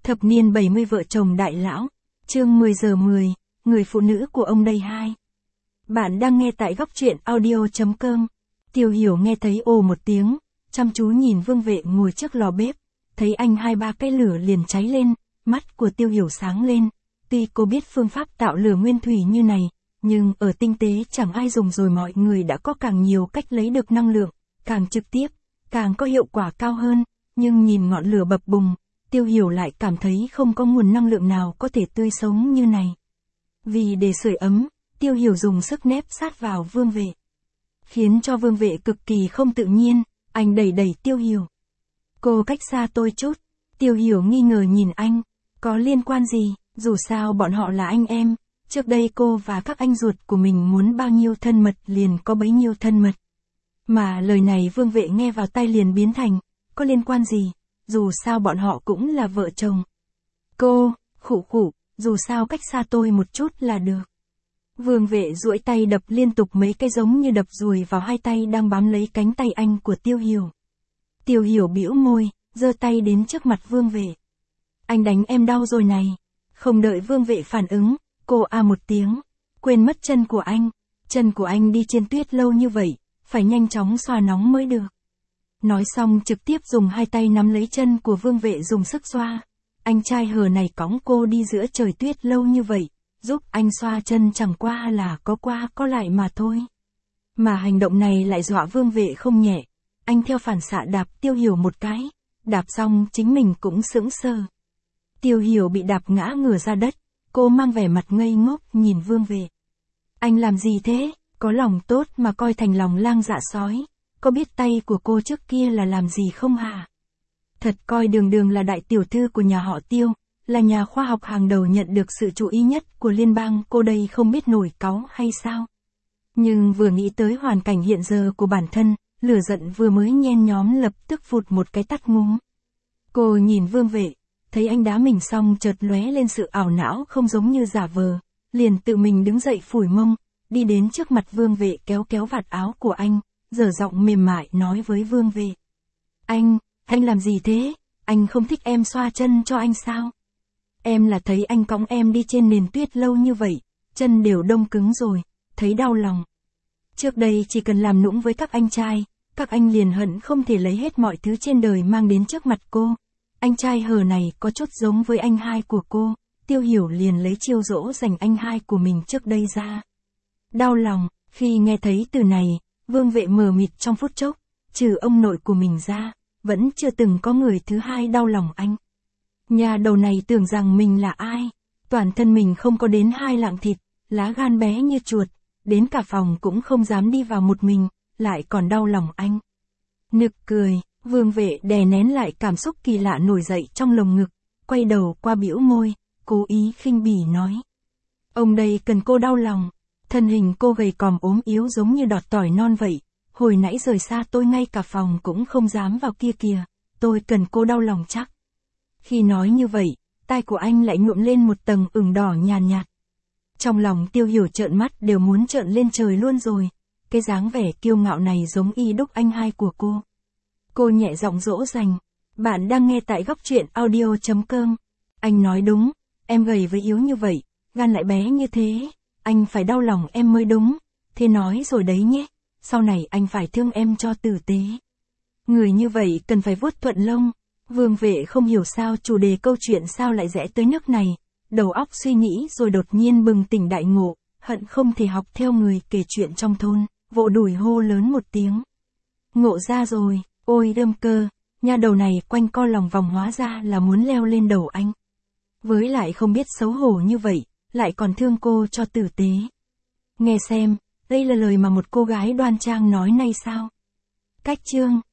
Thập niên 70 vợ chồng đại lão. Chương 10 giờ 10, người phụ nữ của ông đây 2. Bạn đang nghe tại góc truyện audio.com. Tiêu Hiểu nghe thấy ồ một tiếng, chăm chú nhìn Vương Vệ ngồi trước lò bếp, thấy anh 2-3 cái lửa liền cháy lên, mắt của Tiêu Hiểu sáng lên. Tuy cô biết phương pháp tạo lửa nguyên thủy như này, nhưng ở tinh tế chẳng ai dùng rồi, mọi người đã có càng nhiều cách lấy được năng lượng, càng trực tiếp, càng có hiệu quả cao hơn, nhưng nhìn ngọn lửa bập bùng, Tiêu Hiểu lại cảm thấy không có nguồn năng lượng nào có thể tươi sống như này. Vì để sưởi ấm, Tiêu Hiểu dùng sức nép sát vào Vương Vệ, khiến cho Vương Vệ cực kỳ không tự nhiên, anh đẩy Tiêu Hiểu. Cô cách xa tôi chút. Tiêu Hiểu nghi ngờ nhìn anh, có liên quan gì, dù sao bọn họ là anh em, trước đây cô và các anh ruột của mình muốn bao nhiêu thân mật liền có bấy nhiêu thân mật. Mà lời này Vương Vệ nghe vào tai liền biến thành, có liên quan gì, dù sao bọn họ cũng là vợ chồng. Cô, khụ, dù sao cách xa tôi một chút là được. Vương Vệ duỗi tay đập liên tục mấy cái giống như đập ruồi vào hai tay đang bám lấy cánh tay anh của Tiêu Hiểu. Tiêu Hiểu bĩu môi, giơ tay đến trước mặt Vương Vệ. Anh đánh em đau rồi này. Không đợi Vương Vệ phản ứng, cô a một tiếng, quên mất chân của anh đi trên tuyết lâu như vậy, phải nhanh chóng xoa nóng mới được. Nói xong trực tiếp dùng hai tay nắm lấy chân của Vương Vệ dùng sức xoa. Anh trai hờ này cõng cô đi giữa trời tuyết lâu như vậy, giúp anh xoa chân chẳng qua là có qua có lại mà thôi. Mà hành động này lại dọa Vương Vệ không nhẹ, anh theo phản xạ đạp Tiêu Hiểu một cái, đạp xong chính mình cũng sững sờ. Tiêu Hiểu bị đạp ngã ngửa ra đất, cô mang vẻ mặt ngây ngốc nhìn Vương Vệ. Anh làm gì thế, có lòng tốt mà coi thành lòng lang dạ sói, có biết tay của cô trước kia là làm gì không hả? Thật coi đường là đại tiểu thư của nhà họ Tiêu, là nhà khoa học hàng đầu nhận được sự chú ý nhất của liên bang, cô đây không biết nổi cáu hay sao? Nhưng vừa nghĩ tới hoàn cảnh hiện giờ của bản thân, lửa giận vừa mới nhen nhóm lập tức vụt một cái tắt ngúm. Cô nhìn Vương Vệ, thấy anh đá mình xong chợt lóe lên sự ảo não không giống như giả vờ, liền tự mình đứng dậy phủi mông, đi đến trước mặt Vương Vệ kéo vạt áo của anh, dở giọng mềm mại nói với Vương Vệ. Anh làm gì thế, anh không thích em xoa chân cho anh sao? Em là thấy anh cõng em đi trên nền tuyết lâu như vậy, chân đều đông cứng rồi, thấy đau lòng. Trước đây chỉ cần làm nũng với các anh trai, các anh liền hận không thể lấy hết mọi thứ trên đời mang đến trước mặt cô. Anh trai hờ này có chút giống với anh hai của cô, Tiêu Hiểu liền lấy chiêu dỗ dành anh hai của mình trước đây ra. Đau lòng, khi nghe thấy từ này, Vương Vệ mờ mịt trong phút chốc, trừ ông nội của mình ra, vẫn chưa từng có người thứ hai đau lòng anh. Nhà đầu này tưởng rằng mình là ai, toàn thân mình không có đến 2 lạng thịt, lá gan bé như chuột, đến cả phòng cũng không dám đi vào một mình, lại còn đau lòng anh. Nực cười, Vương Vệ đè nén lại cảm xúc kỳ lạ nổi dậy trong lồng ngực, quay đầu qua bĩu môi, cố ý khinh bỉ nói. Ông đây cần cô đau lòng, thân hình cô gầy còm ốm yếu giống như đọt tỏi non vậy, hồi nãy rời xa tôi ngay cả phòng cũng không dám vào kia kìa, tôi cần cô đau lòng chắc. Khi nói như vậy, tai của anh lại nhuộm lên một tầng ửng đỏ nhàn nhạt. Trong lòng Tiêu Hiểu trợn mắt đều muốn trợn lên trời luôn rồi, cái dáng vẻ kiêu ngạo này giống y đúc anh hai của cô. Cô nhẹ giọng dỗ dành, bạn đang nghe tại góc truyện audio.com. Anh nói đúng, em gầy với yếu như vậy, gan lại bé như thế, anh phải đau lòng em mới đúng, thế nói rồi đấy nhé, sau này anh phải thương em cho tử tế. Người như vậy cần phải vuốt thuận lông. Vương Vệ không hiểu sao chủ đề câu chuyện sao lại rẽ tới nước này, đầu óc suy nghĩ rồi đột nhiên bừng tỉnh đại ngộ, hận không thể học theo người kể chuyện trong thôn, vỗ đùi hô lớn một tiếng. Ngộ ra rồi, ôi đơm cơ, nha đầu này quanh co lòng vòng hóa ra là muốn leo lên đầu anh. Với lại không biết xấu hổ như vậy, lại còn thương cô cho tử tế. Nghe xem, đây là lời mà một cô gái đoan trang nói nay sao? Cách chương